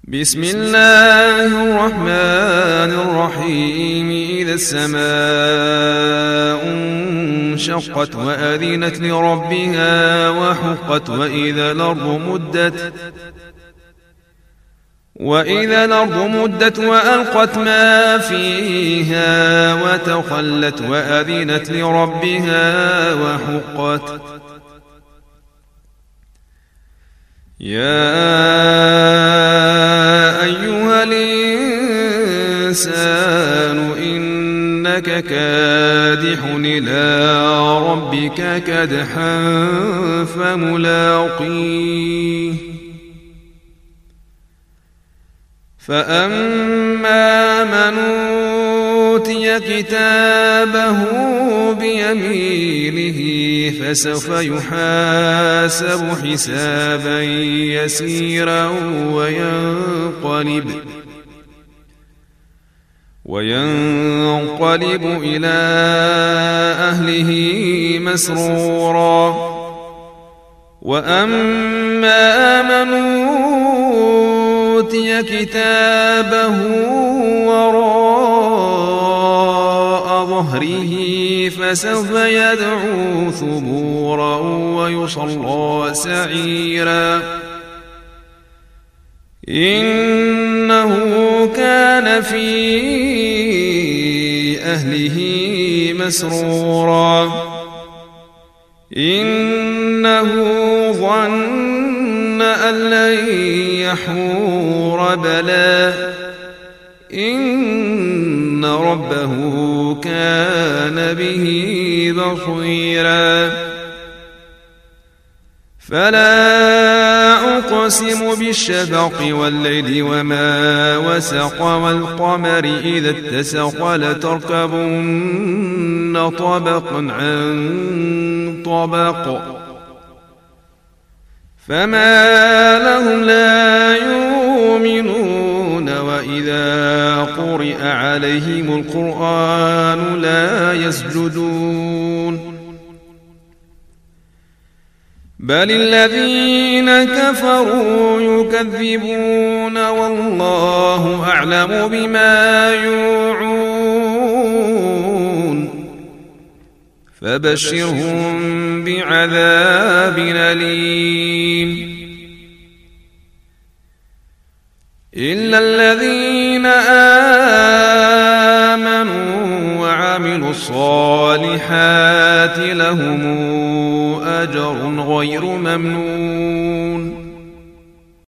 بسم الله الرحمن الرحيم. إذا السماء انشقت وأذنت لربها وحقت وإذا الأرض مدت وألقت ما فيها وتخلت وأذنت لربها وحقت. يا أيها الإنسان إنك كادح إلى ربك كدحا فملاقيه. فأما من أوتي كتابه بيمينه فسوف يحاسب حسابا يسيرا وينقلب إلى أهله مسرورا. وأما من أوتي كتابه وراء ظهره فسوف يدعو ثبورا ويصلى سعيرا. إنه كان في أهله مسرورا. إنه ظن أن لن يحور بلى إن ربه كان به بصيرا. فلا أقسم بالشفق والليل وما وسق والقمر إذا اتسق لتركبن طبقا عن طبق فما لهم لا يؤمنون وإذا قرئ عليهم القرآن لا يسجدون بل الذين كفروا يكذبون والله أعلم بما يوعون. فبشرهم بعذاب أليم إلا الذين آمنوا وعملوا الصالحات لهم أجر غير ممنون.